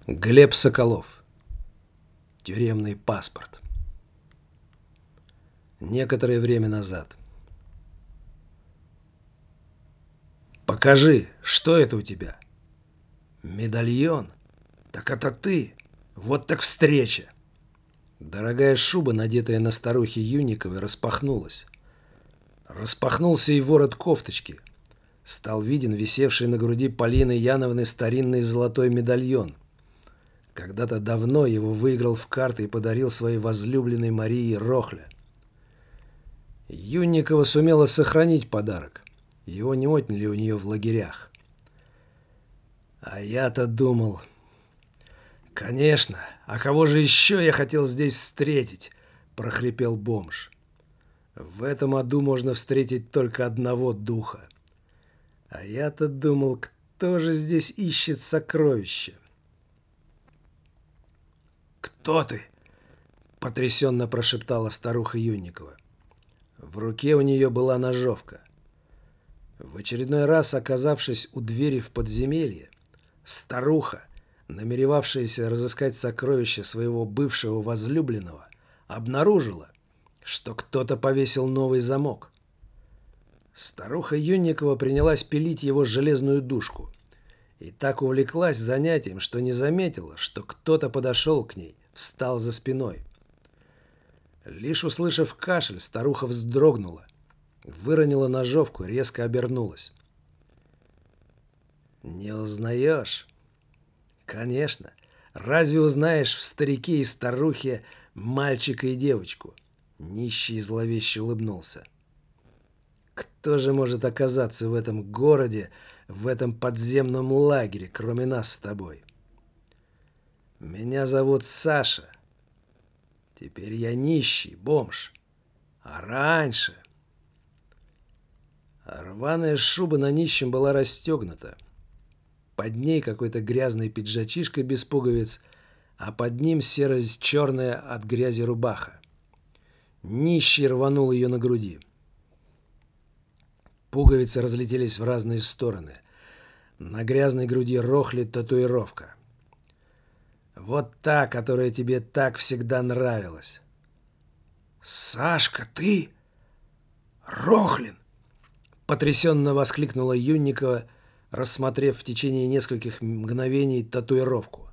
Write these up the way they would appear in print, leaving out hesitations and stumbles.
Глеб Соколов. Тюремный паспорт. Некоторое время назад. «Покажи, что это у тебя?» «Медальон? Так это ты! Вот так встреча!» Дорогая шуба, надетая на старухе Юниковой, распахнулась. Распахнулся и ворот кофточки. Стал виден висевший на груди Полины Яновны старинный золотой медальон. Когда-то давно его выиграл в карты и подарил своей возлюбленной Марии Рохля. Юнникова сумела сохранить подарок. Его не отняли у нее в лагерях. А я-то думал... «Конечно, а кого же еще я хотел здесь встретить?» – прохрипел бомж. «В этом аду можно встретить только одного духа. А я-то думал, кто же здесь ищет сокровища?» «Кто ты?» – потрясенно прошептала старуха Юнникова. В руке у нее была ножовка. В очередной раз, оказавшись у двери в подземелье, старуха, намеревавшаяся разыскать сокровища своего бывшего возлюбленного, обнаружила, что кто-то повесил новый замок. Старуха Юнникова принялась пилить его железную дужку и так увлеклась занятием, что не заметила, что кто-то подошел к ней, встал за спиной. Лишь услышав кашель, старуха вздрогнула, выронила ножовку и резко обернулась. «Не узнаешь?» «Конечно. Разве узнаешь в старике и старухе мальчика и девочку?» Нищий зловеще улыбнулся. «Кто же может оказаться в этом городе, в этом подземном лагере, кроме нас с тобой? Меня зовут Саша. Теперь я нищий, бомж. А раньше...» Рваная шуба на нищем была расстегнута. Под ней какой-то грязный пиджачишка без пуговиц, а под ним серо-черная от грязи рубаха. Нищий рванул ее на груди. Пуговицы разлетелись в разные стороны. На грязной груди Рохли татуировка. Вот та, которая тебе так всегда нравилась. «Сашка, ты? Рохлин!» Потрясенно воскликнула Юнникова, рассмотрев в течение нескольких мгновений татуировку.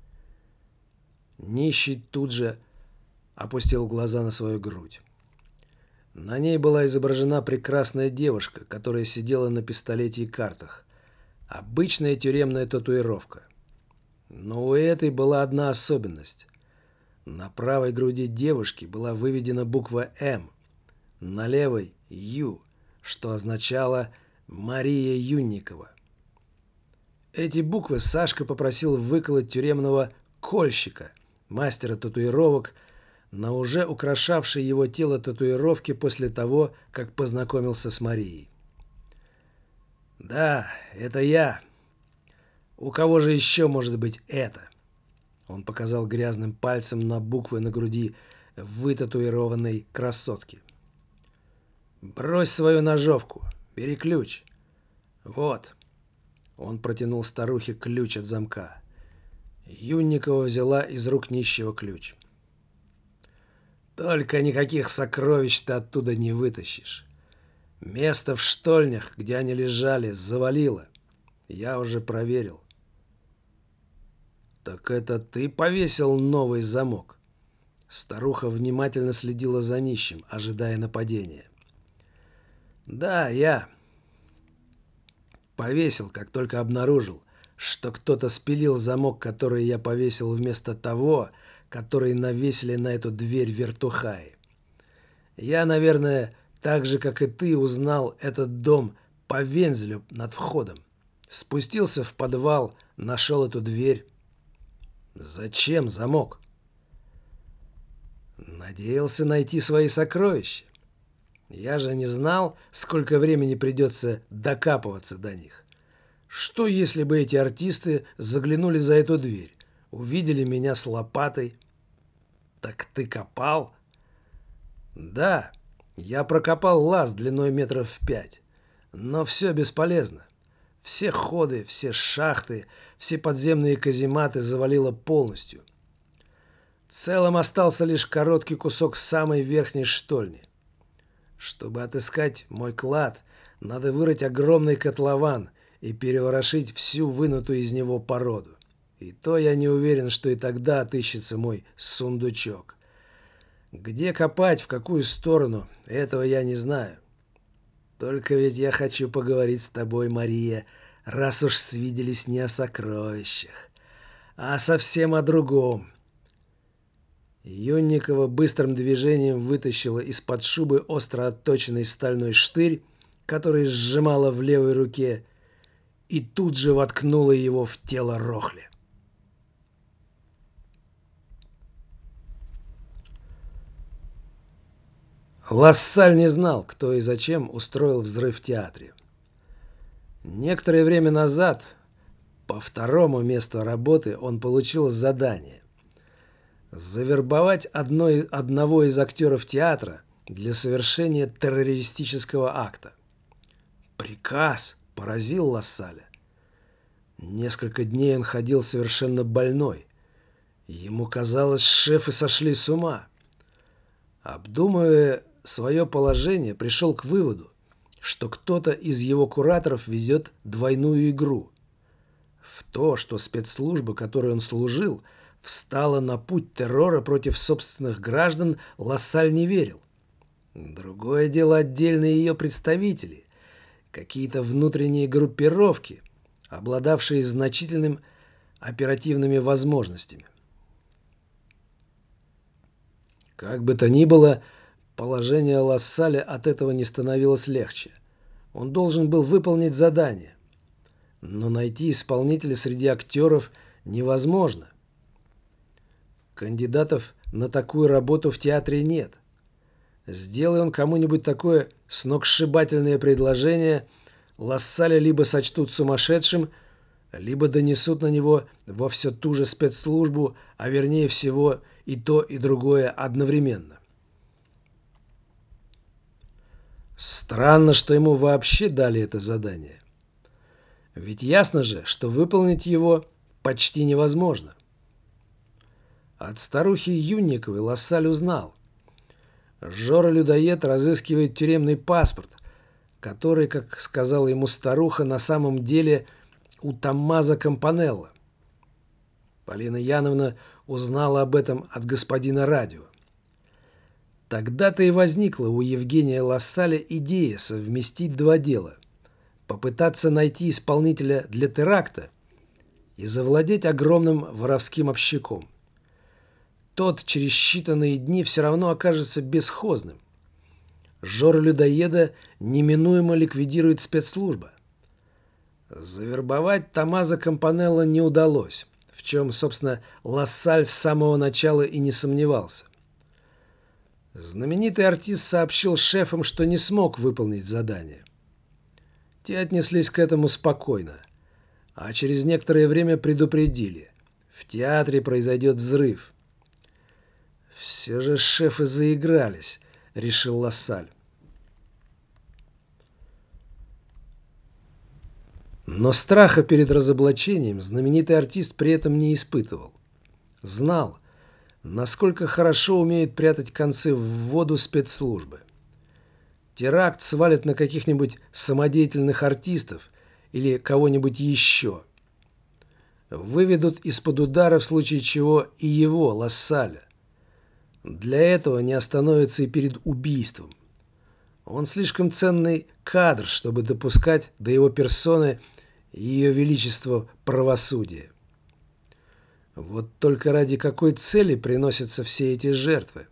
Нищий тут же опустил глаза на свою грудь. На ней была изображена прекрасная девушка, которая сидела на пистолете и картах. Обычная тюремная татуировка. Но у этой была одна особенность. На правой груди девушки была выведена буква «М», на левой «Ю», что означало «Мария Юнникова». Эти буквы Сашка попросил выколоть тюремного кольщика, мастера татуировок, на уже украшавшей его тело татуировки после того, как познакомился с Марией. «Да, это я. У кого же еще может быть это?» Он показал грязным пальцем на буквы на груди вытатуированной красотки. «Брось свою ножовку, бери ключ. Вот». Он протянул старухе ключ от замка. Юнникова взяла из рук нищего ключ. «Только никаких сокровищ ты оттуда не вытащишь. Место в штольнях, где они лежали, завалило. Я уже проверил». «Так это ты повесил новый замок?» Старуха внимательно следила за нищим, ожидая нападения. «Да, я повесил, как только обнаружил, что кто-то спилил замок, который я повесил вместо того, который навесили на эту дверь вертухаи. Я, наверное, так же, как и ты, узнал этот дом по вензелю над входом. Спустился в подвал, нашел эту дверь. Зачем замок? Надеялся найти свои сокровища. Я же не знал, сколько времени придется докапываться до них. Что, если бы эти артисты заглянули за эту дверь, увидели меня с лопатой? Так ты копал? Да, я прокопал лаз длиной метров 5, но все бесполезно. Все ходы, все шахты, все подземные казематы завалило полностью. Целым остался лишь короткий кусок самой верхней штольни. Чтобы отыскать мой клад, надо вырыть огромный котлован и переворошить всю вынутую из него породу. И то я не уверен, что и тогда отыщется мой сундучок. Где копать, в какую сторону, этого я не знаю. Только ведь я хочу поговорить с тобой, Мария, раз уж свиделись не о сокровищах, а совсем о другом. Юнникова быстрым движением вытащила из-под шубы остро отточенный стальной штырь, который сжимала в левой руке, и тут же воткнула его в тело Рохли. Лассаль не знал, кто и зачем устроил взрыв в театре. Некоторое время назад, по второму месту работы, он получил задание завербовать одного из актеров театра для совершения террористического акта. Приказ поразил Лассаля. Несколько дней он ходил совершенно больной. Ему казалось, шефы сошли с ума. Обдумывая свое положение, пришел к выводу, что кто-то из его кураторов ведет двойную игру. В то, что спецслужба, которой он служил, встала на путь террора против собственных граждан, Лассаль не верил. Другое дело отдельные ее представители, какие-то внутренние группировки, обладавшие значительными оперативными возможностями. Как бы то ни было, положение Лассаля от этого не становилось легче. Он должен был выполнить задание. Но найти исполнителя среди актеров невозможно. Кандидатов на такую работу в театре нет. Сделай он кому-нибудь такое сногсшибательное предложение, Лассаля либо сочтут сумасшедшим, либо донесут на него во все ту же спецслужбу, а вернее всего и то, и другое одновременно. Странно, что ему вообще дали это задание. Ведь ясно же, что выполнить его почти невозможно. От старухи Юнниковой Лассаль узнал. Жора-людоед разыскивает тюремный паспорт, который, как сказала ему старуха, на самом деле у Томмазо Кампанелло. Полина Яновна узнала об этом от господина радио. Тогда-то и возникла у Евгения Лассаля идея совместить два дела. Попытаться найти исполнителя для теракта и завладеть огромным воровским общаком. Тот через считанные дни все равно окажется бесхозным. Жора-людоеда неминуемо ликвидирует спецслужба. Завербовать Томмазо Кампанелло не удалось, в чем, собственно, Лассаль с самого начала и не сомневался. Знаменитый артист сообщил шефам, что не смог выполнить задание. Те отнеслись к этому спокойно, а через некоторое время предупредили: в театре произойдет взрыв. «Все же шефы заигрались», — решил Лассаль. Но страха перед разоблачением знаменитый артист при этом не испытывал. Знал, насколько хорошо умеет прятать концы в воду спецслужбы. Теракт свалит на каких-нибудь самодеятельных артистов или кого-нибудь еще. Выведут из-под удара, в случае чего, и его, Лассаля. Для этого не остановится и перед убийством. Он слишком ценный кадр, чтобы допускать до его персоны ее величество правосудия. Вот только ради какой цели приносятся все эти жертвы?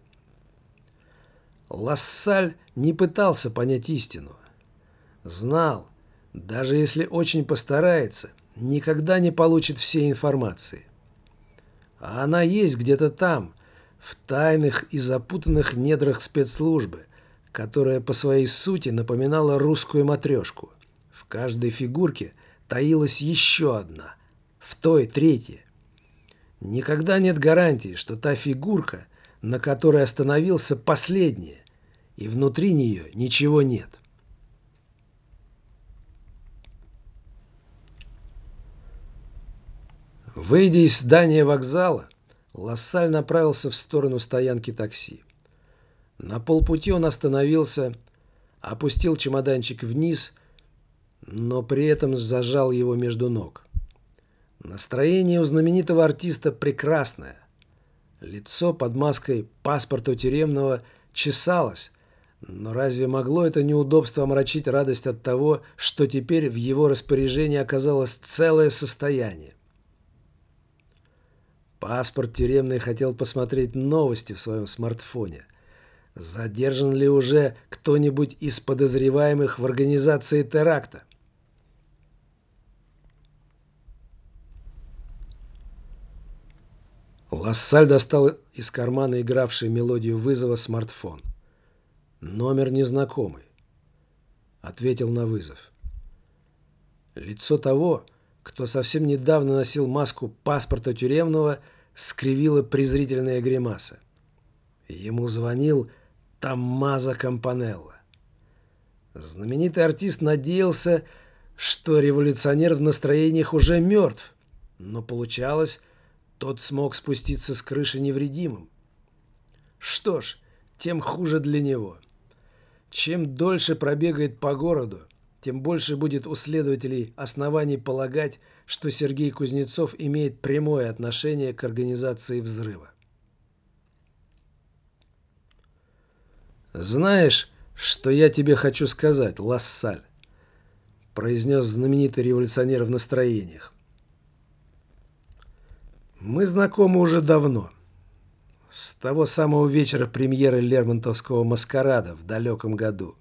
Лассаль не пытался понять истину. Знал, даже если очень постарается, никогда не получит всей информации. А она есть где-то там, в тайных и запутанных недрах спецслужбы, которая по своей сути напоминала русскую матрешку. В каждой фигурке таилась еще одна, в той третья. Никогда нет гарантии, что та фигурка, на которой остановился, последняя, и внутри нее ничего нет. Выйдя из здания вокзала, Лассаль направился в сторону стоянки такси. На полпути он остановился, опустил чемоданчик вниз, но при этом зажал его между ног. Настроение у знаменитого артиста прекрасное. Лицо под маской паспорта тюремного чесалось, но разве могло это неудобство омрачить радость от того, что теперь в его распоряжении оказалось целое состояние? Паспорт тюремный хотел посмотреть новости в своем смартфоне. Задержан ли уже кто-нибудь из подозреваемых в организации теракта? Лассаль достал из кармана игравший мелодию вызова смартфон. Номер незнакомый. Ответил на вызов. Лицо того, кто совсем недавно носил маску паспорта тюремного, скривила презрительная гримаса. Ему звонил Томмазо Кампанелло. Знаменитый артист надеялся, что революционер в настроениях уже мертв, но получалось, тот смог спуститься с крыши невредимым. Что ж, тем хуже для него. Чем дольше пробегает по городу, тем больше будет у следователей оснований полагать, что Сергей Кузнецов имеет прямое отношение к организации взрыва. «Знаешь, что я тебе хочу сказать, Лассаль?» – произнес знаменитый революционер в настроениях. «Мы знакомы уже давно. С того самого вечера премьеры Лермонтовского «Маскарада» в далеком году.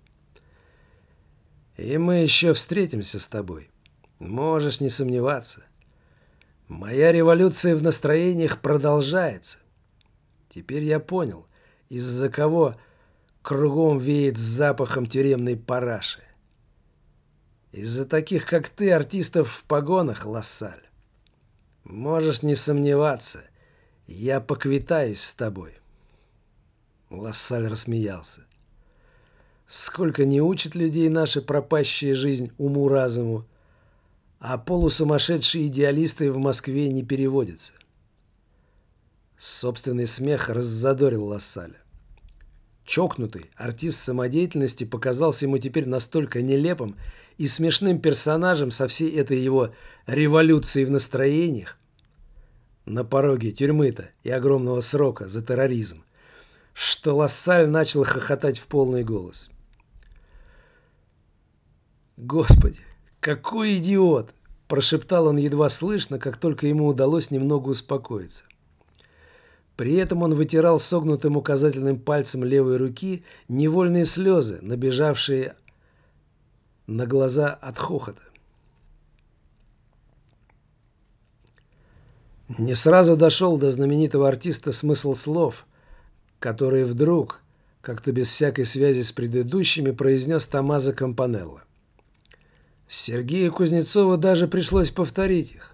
И мы еще встретимся с тобой. Можешь не сомневаться. Моя революция в настроениях продолжается. Теперь я понял, из-за кого кругом веет запахом тюремной параши. Из-за таких, как ты, артистов в погонах, Лассаль. Можешь не сомневаться, я поквитаюсь с тобой». Лассаль рассмеялся. Сколько не учат людей наша пропащая жизнь уму-разуму, а полусумасшедшие идеалисты в Москве не переводятся. Собственный смех раззадорил Лассаля. Чокнутый артист самодеятельности показался ему теперь настолько нелепым и смешным персонажем со всей этой его революцией в настроениях на пороге тюрьмы-то и огромного срока за терроризм, что Лассаль начал хохотать в полный голос. «Господи, какой идиот!» – прошептал он едва слышно, как только ему удалось немного успокоиться. При этом он вытирал согнутым указательным пальцем левой руки невольные слезы, набежавшие на глаза от хохота. Не сразу дошел до знаменитого артиста смысл слов, которые вдруг, как-то без всякой связи с предыдущими, произнес Томмазо Кампанелло. Сергею Кузнецову даже пришлось повторить их.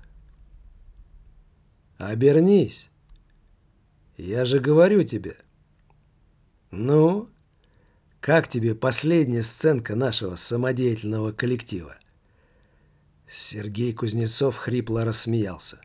«Обернись. Я же говорю тебе. Ну, как тебе последняя сценка нашего самодеятельного коллектива?» Сергей Кузнецов хрипло рассмеялся.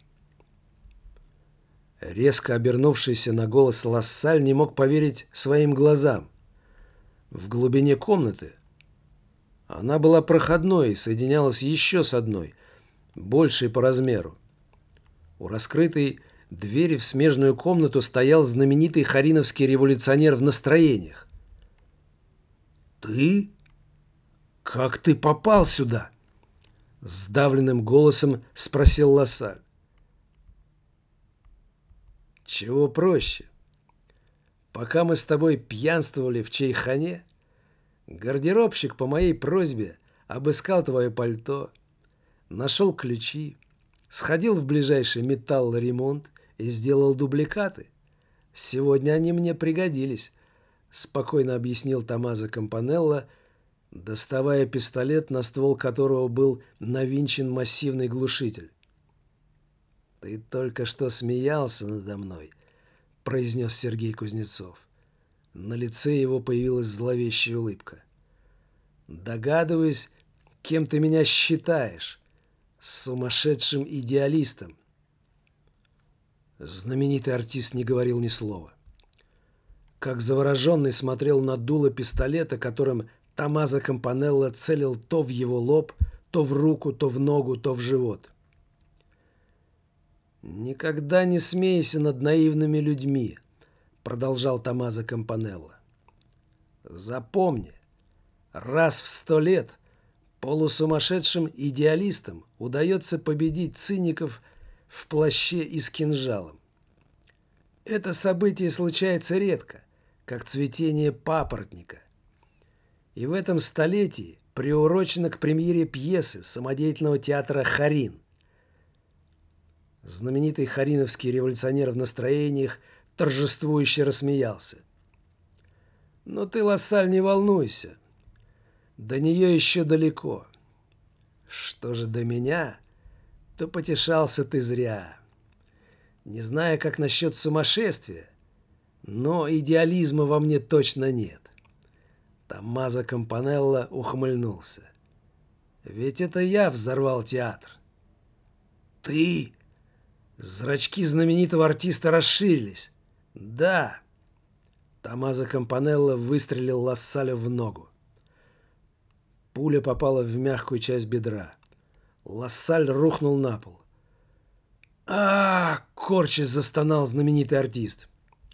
Резко обернувшийся на голос Лассаль не мог поверить своим глазам. В глубине комнаты она была проходной и соединялась еще с одной, большей по размеру. У раскрытой двери в смежную комнату стоял знаменитый хариновский революционер в настроениях. «Ты? Как ты попал сюда?» — сдавленным голосом спросил Лассаль. «Чего проще? Пока мы с тобой пьянствовали в чайхане, гардеробщик по моей просьбе обыскал твое пальто, нашел ключи, сходил в ближайший металлоремонт и сделал дубликаты. Сегодня они мне пригодились», — спокойно объяснил Томмазо Кампанелло, доставая пистолет, на ствол которого был навинчен массивный глушитель. «Ты только что смеялся надо мной», — произнес Сергей Кузнецов. На лице его появилась зловещая улыбка. «Догадываюсь, кем ты меня считаешь. Сумасшедшим идеалистом. Знаменитый артист не говорил ни слова. Как завороженный смотрел на дуло пистолета, которым Томмазо Кампанелло целил то в его лоб, то в руку, то в ногу, то в живот. «Никогда не смейся над наивными людьми», — продолжал Томмазо Кампанелло. «Запомни, раз в 100 лет полусумасшедшим идеалистам удается победить циников в плаще и с кинжалом. Это событие случается редко, как цветение папоротника. И в этом столетии приурочено к премьере пьесы самодеятельного театра «Харин». Знаменитый хариновский революционер в настроениях торжествующе рассмеялся. «Но ты, Лассаль, не волнуйся. До нее еще далеко. Что же до меня, то потешался ты зря. Не знаю, как насчет сумасшествия, но идеализма во мне точно нет». Томмазо Кампанелло ухмыльнулся. «Ведь это я взорвал театр». «Ты?» Зрачки знаменитого артиста расширились. «Да». Томмазо Кампанелло выстрелил Лассалю в ногу. Пуля попала в мягкую часть бедра. Лассаль рухнул на пол. Корчась застонал знаменитый артист.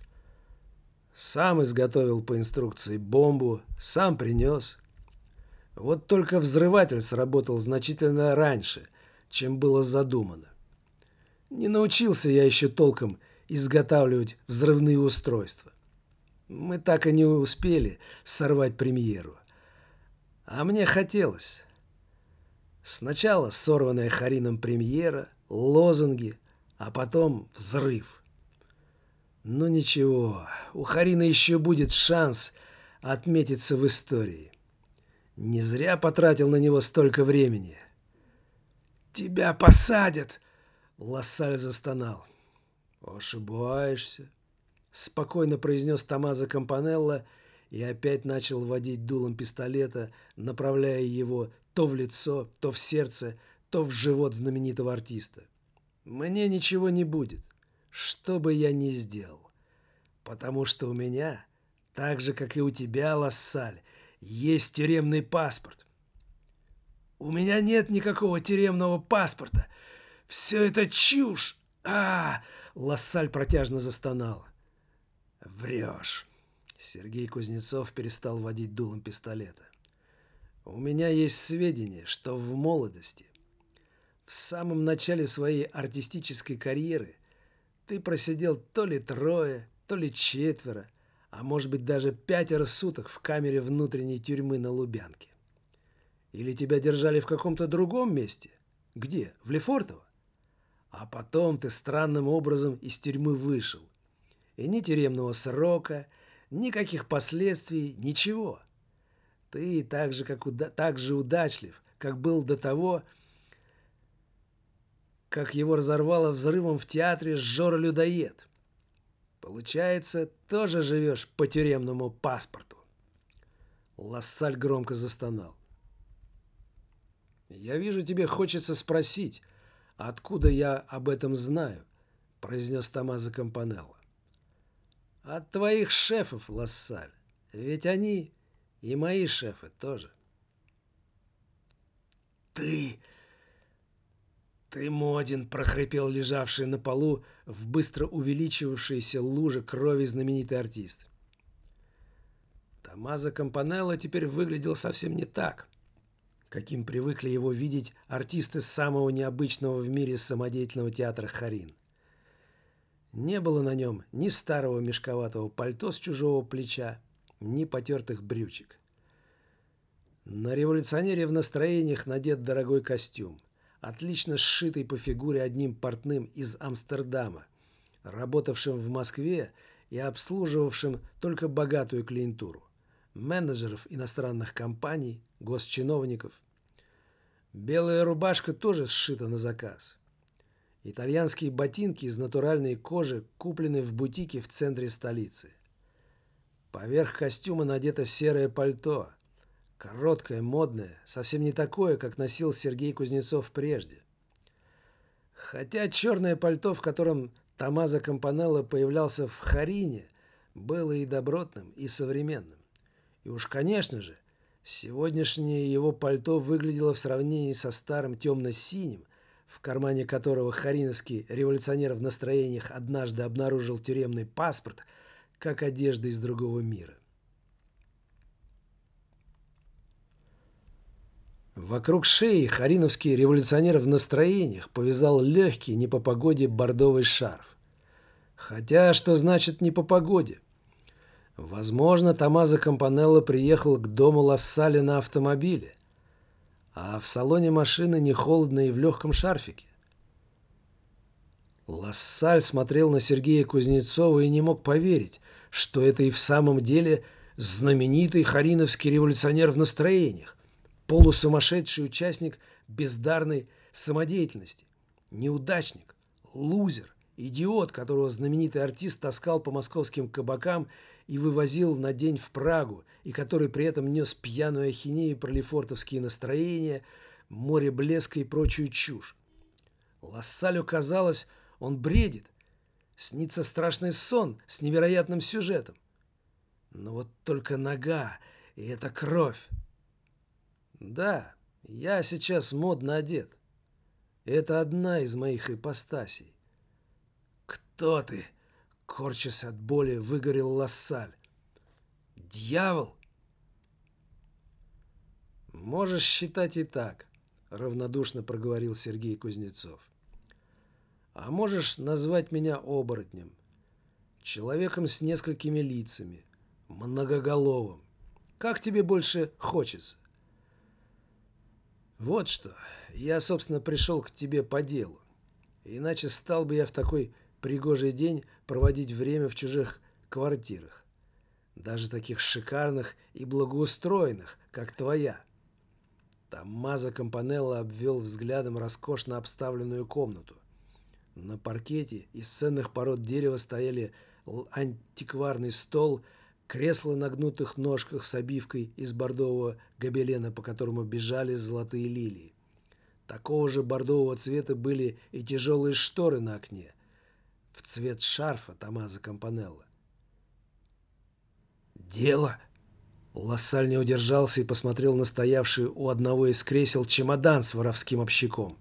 Сам изготовил по инструкции бомбу, сам принес. Вот только взрыватель сработал значительно раньше, чем было задумано. Не научился я еще толком изготавливать взрывные устройства. Мы так и не успели сорвать премьеру. А мне хотелось. Сначала сорванная Харином премьера, лозунги, а потом взрыв. Но ничего, у Харина еще будет шанс отметиться в истории. Не зря потратил на него столько времени. «Тебя посадят!» — Лассаль застонал. «Ошибаешься», — спокойно произнес Томмазо Кампанелло и опять начал водить дулом пистолета, направляя его то в лицо, то в сердце, то в живот знаменитого артиста. «Мне ничего не будет, что бы я ни сделал, потому что у меня, так же, как и у тебя, Лассаль, есть тюремный паспорт». «У меня нет никакого тюремного паспорта. Все это чушь!» Лассаль протяжно застонал. «Врешь». Сергей Кузнецов перестал водить дулом пистолета. «У меня есть сведения, что в молодости, в самом начале своей артистической карьеры, ты просидел то ли 3, то ли 4, а может быть даже 5 суток в камере внутренней тюрьмы на Лубянке. Или тебя держали в каком-то другом месте? Где? В Лефортово? А потом ты странным образом из тюрьмы вышел. И ни тюремного срока, никаких последствий, ничего. Ты так же удачлив, как был до того, как его разорвало взрывом в театре Жора-людоед. Получается, тоже живешь по тюремному паспорту». Лассаль громко застонал. «Я вижу, тебе хочется спросить, откуда я об этом знаю», — произнес Томмазо Кампанелло. «От твоих шефов, Лассаль. Ведь они и мои шефы тоже». «Ты Модин», — прохрипел лежавший на полу в быстро увеличивавшейся луже крови знаменитый артист. Томмазо Кампанелло теперь выглядел совсем не так, каким привыкли его видеть артисты самого необычного в мире самодеятельного театра «Харин». Не было на нем ни старого мешковатого пальто с чужого плеча, ни потертых брючек. На революционере в настроениях надет дорогой костюм, отлично сшитый по фигуре одним портным из Амстердама, работавшим в Москве и обслуживавшим только богатую клиентуру – менеджеров иностранных компаний, госчиновников. Белая рубашка тоже сшита на заказ. Итальянские ботинки из натуральной кожи куплены в бутике в центре столицы. Поверх костюма надето серое пальто. Короткое, модное, совсем не такое, как носил Сергей Кузнецов прежде. Хотя черное пальто, в котором Томмазо Кампанелло появлялся в Харине, было и добротным, и современным. И уж, конечно же, сегодняшнее его пальто выглядело в сравнении со старым темно-синим, в кармане которого хариновский революционер в настроениях однажды обнаружил тюремный паспорт, как одежда из другого мира. Вокруг шеи хариновский революционер в настроениях повязал легкий, не по погоде, бордовый шарф. Хотя, что значит «не по погоде»? Возможно, Томмазо Кампанелло приехал к дому Лассале на автомобиле, а в салоне машины не холодно и в легком шарфике. Лассаль смотрел на Сергея Кузнецова и не мог поверить, что это и в самом деле знаменитый хариновский революционер в настроениях, полусумасшедший участник бездарной самодеятельности, неудачник, лузер, идиот, которого знаменитый артист таскал по московским кабакам и вывозил на день в Прагу, и который при этом нес пьяную ахинею про лефортовские настроения, море блеска и прочую чушь. Лассалю казалось, он бредит, снится страшный сон с невероятным сюжетом. Но вот только нога, и это кровь. Да, я сейчас модно одет. Это одна из моих ипостасей. «Кто ты?» — корчась от боли, выгорел Лассаль. «Дьявол?» «Можешь считать и так», — равнодушно проговорил Сергей Кузнецов. «А можешь назвать меня оборотнем, человеком с несколькими лицами, многоголовым. Как тебе больше хочется?» «Вот что, я, собственно, пришел к тебе по делу. Иначе стал бы я в такой пригожий день проводить время в чужих квартирах, даже таких шикарных и благоустроенных, как твоя». Томмазо Кампанелло обвел взглядом роскошно обставленную комнату. На паркете из ценных пород дерева стояли антикварный стол, кресло на гнутых ножках с обивкой из бордового гобелена, по которому бежали золотые лилии. Такого же бордового цвета были и тяжелые шторы на окне, в цвет шарфа Томмазо Кампанелло. «Дело!» Лассаль не удержался и посмотрел на стоявший у одного из кресел чемодан с воровским общаком.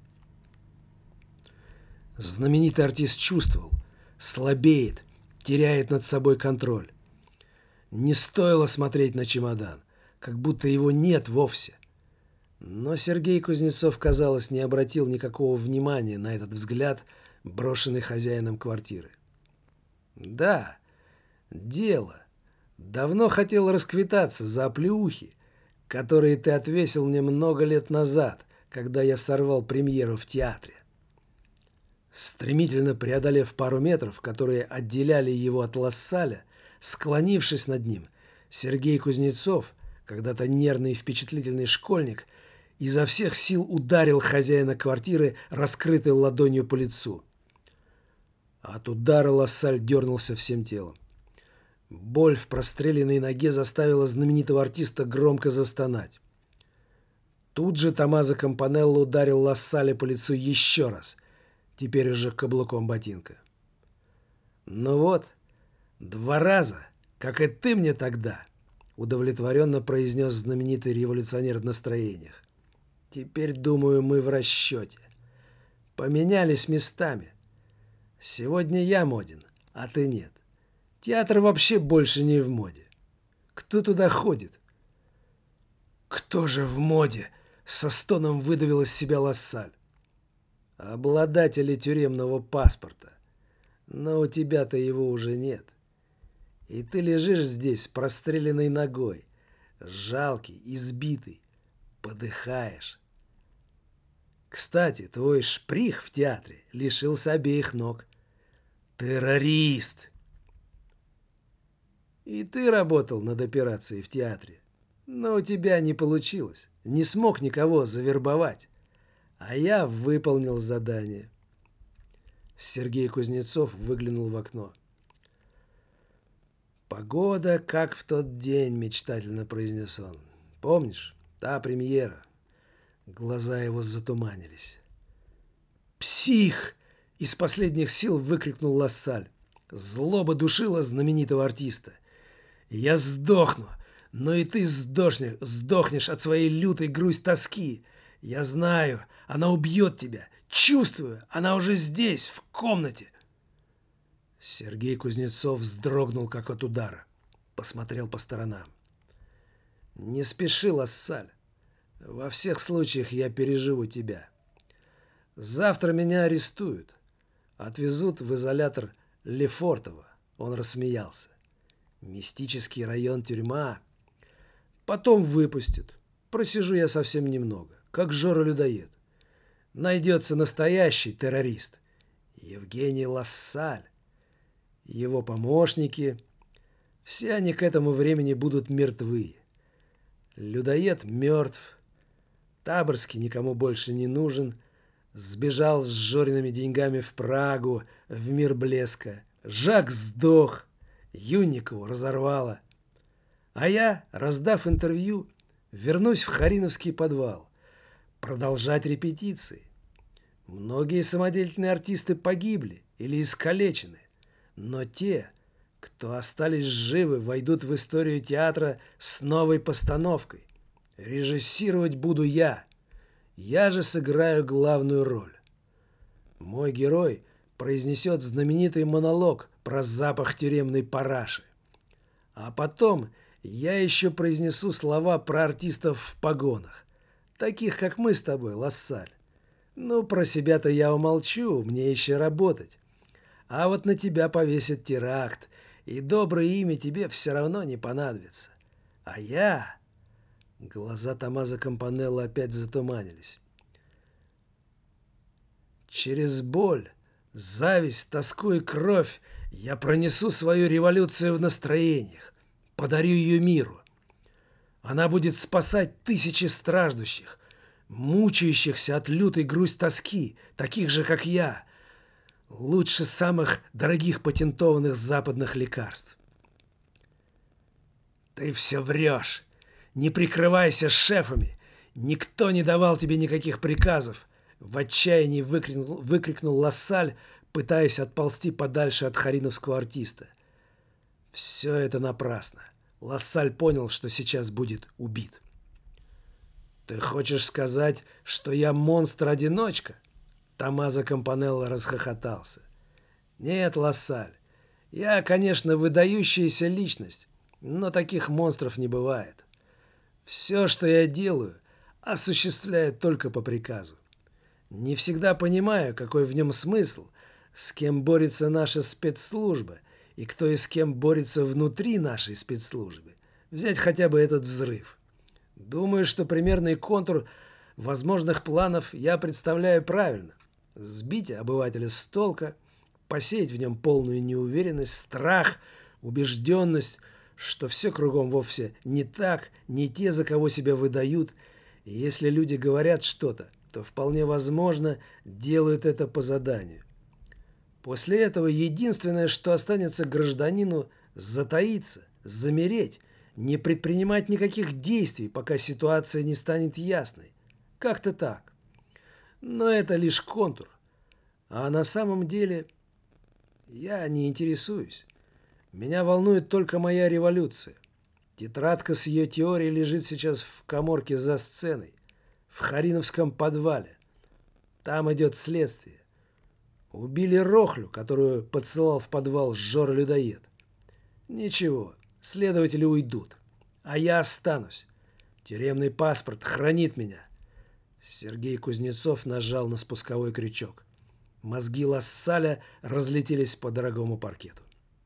Знаменитый артист чувствовал, слабеет, теряет над собой контроль. Не стоило смотреть на чемодан, как будто его нет вовсе. Но Сергей Кузнецов, казалось, не обратил никакого внимания на этот взгляд, брошенный хозяином квартиры. «Да, дело. Давно хотел расквитаться за оплеухи, которые ты отвесил мне много лет назад, когда я сорвал премьеру в театре». Стремительно преодолев пару метров, которые отделяли его от Лассаля, склонившись над ним, Сергей Кузнецов, когда-то нервный и впечатлительный школьник, изо всех сил ударил хозяина квартиры, раскрытой ладонью по лицу. От удара Лассаль дернулся всем телом. Боль в простреленной ноге заставила знаменитого артиста громко застонать. Тут же Томмазо Кампанелло ударил Лассаля по лицу еще раз, теперь уже каблуком ботинка. «Ну вот, 2 раза, как и ты мне тогда», — удовлетворенно произнес знаменитый революционер в настроениях. «Теперь, думаю, мы в расчете. Поменялись местами. Сегодня я моден, а ты нет. Театр вообще больше не в моде. Кто туда ходит?» «Кто же в моде?» — со стоном выдавил из себя Лассаль. «Обладатели тюремного паспорта. Но у тебя-то его уже нет. И ты лежишь здесь с простреленной ногой, жалкий, избитый, подыхаешь. Кстати, твой шприх в театре лишился обеих ног. Террорист!» «И ты работал над операцией в театре, но у тебя не получилось, не смог никого завербовать. А я выполнил задание». Сергей Кузнецов выглянул в окно. «Погода, как в тот день», — мечтательно произнес он. «Помнишь, та премьера?» Глаза его затуманились. «Псих!» — Из последних сил выкрикнул Лассаль. Злоба душила знаменитого артиста. «Я сдохну, но и ты сдохнешь от своей лютой грусть тоски. Я знаю, она убьет тебя. Чувствую, она уже здесь, в комнате». Сергей Кузнецов вздрогнул, как от удара. Посмотрел по сторонам. «Не спеши, Лассаль. Во всех случаях я переживу тебя. Завтра меня арестуют. Отвезут в изолятор Лефортово». Он рассмеялся. «Мистический район, тюрьма. Потом выпустят. Просижу я совсем немного, как Жора-людоед. Найдется настоящий террорист. Евгений Лассаль. Его помощники. Все они к этому времени будут мертвы. Людоед мертв. Таборский никому больше не нужен. Сбежал с Жориными деньгами в Прагу, в мир блеска. Жак сдох. Юнникову разорвало. А я, раздав интервью, вернусь в Хариновский подвал. Продолжать репетиции. Многие самодеятельные артисты погибли или искалечены. Но те, кто остались живы, войдут в историю театра с новой постановкой. Режиссировать буду я. Я же сыграю главную роль. Мой герой произнесет знаменитый монолог про запах тюремной параши. А потом я еще произнесу слова про артистов в погонах, таких, как мы с тобой, Лассаль. Ну, про себя-то я умолчу, мне еще работать. А вот на тебя повесят теракт, и доброе имя тебе все равно не понадобится. А я...» Глаза Томмазо Кампанелло опять затуманились. «Через боль, зависть, тоску и кровь я пронесу свою революцию в настроениях, подарю ее миру. Она будет спасать тысячи страждущих, мучающихся от лютой грусть тоски, таких же, как я, лучше самых дорогих патентованных западных лекарств». «Ты все врешь. Не прикрывайся шефами. Никто не давал тебе никаких приказов», — в отчаянии выкрикнул Лассаль, пытаясь отползти подальше от хариновского артиста. Все это напрасно. Лассаль понял, что сейчас будет убит. «Ты хочешь сказать, что я монстр-одиночка?» Томмазо Кампанелло расхохотался. «Нет, Лассаль, я, конечно, выдающаяся личность, но таких монстров не бывает. Все, что я делаю, осуществляю только по приказу. Не всегда понимаю, какой в нем смысл, с кем борется наша спецслужба и кто и с кем борется внутри нашей спецслужбы. Взять хотя бы этот взрыв. Думаю, что примерный контур возможных планов я представляю правильно. Сбить обывателя с толка, посеять в нем полную неуверенность, страх, убежденность, что все кругом вовсе не так, не те, за кого себя выдают, и если люди говорят что-то, то вполне возможно делают это по заданию. После этого единственное, что останется гражданину, затаиться, замереть, не предпринимать никаких действий, пока ситуация не станет ясной. Как-то так. Но это лишь контур. А на самом деле я не интересуюсь. Меня волнует только моя революция. Тетрадка с ее теорией лежит сейчас в каморке за сценой, в Хариновском подвале. Там идет следствие. Убили Рохлю, которую подсылал в подвал Жора-людоед. Ничего, следователи уйдут, а я останусь. Тюремный паспорт хранит меня. Сергей Кузнецов нажал на спусковой крючок. Мозги Лассаля разлетелись по дорогому паркету.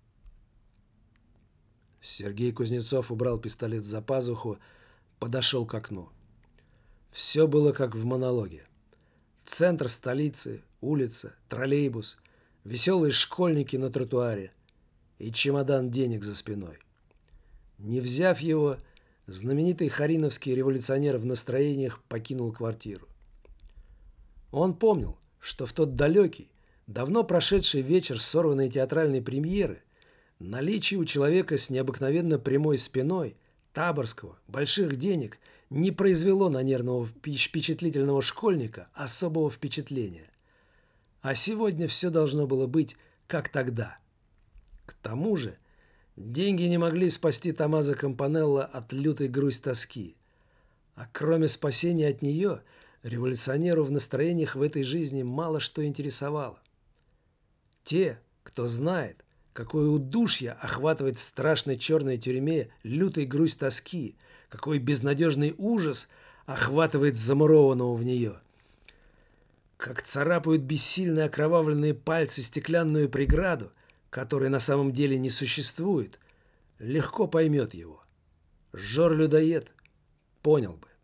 Сергей Кузнецов убрал пистолет за пазуху, подошел к окну. Все было как в монологе. Центр столицы, улица, троллейбус, веселые школьники на тротуаре и чемодан денег за спиной. Не взяв его, знаменитый хариновский революционер в настроениях покинул квартиру. Он помнил, что в тот далекий, давно прошедший вечер сорванной театральной премьеры наличие у человека с необыкновенно прямой спиной, Таборского, больших денег не произвело на нервного впечатлительного школьника особого впечатления. а сегодня все должно было быть как тогда. К тому же деньги не могли спасти Томмазо Кампанелло от лютой грусть тоски. А кроме спасения от нее, революционеру в настроениях в этой жизни мало что интересовало. Те, кто знает, какое удушье охватывает в страшной черной тюрьме лютый грусть тоски, какой безнадежный ужас охватывает замурованного в нее. Как царапают бессильные окровавленные пальцы стеклянную преграду, которой на самом деле не существует, легко поймет его. Жор-людоед понял бы.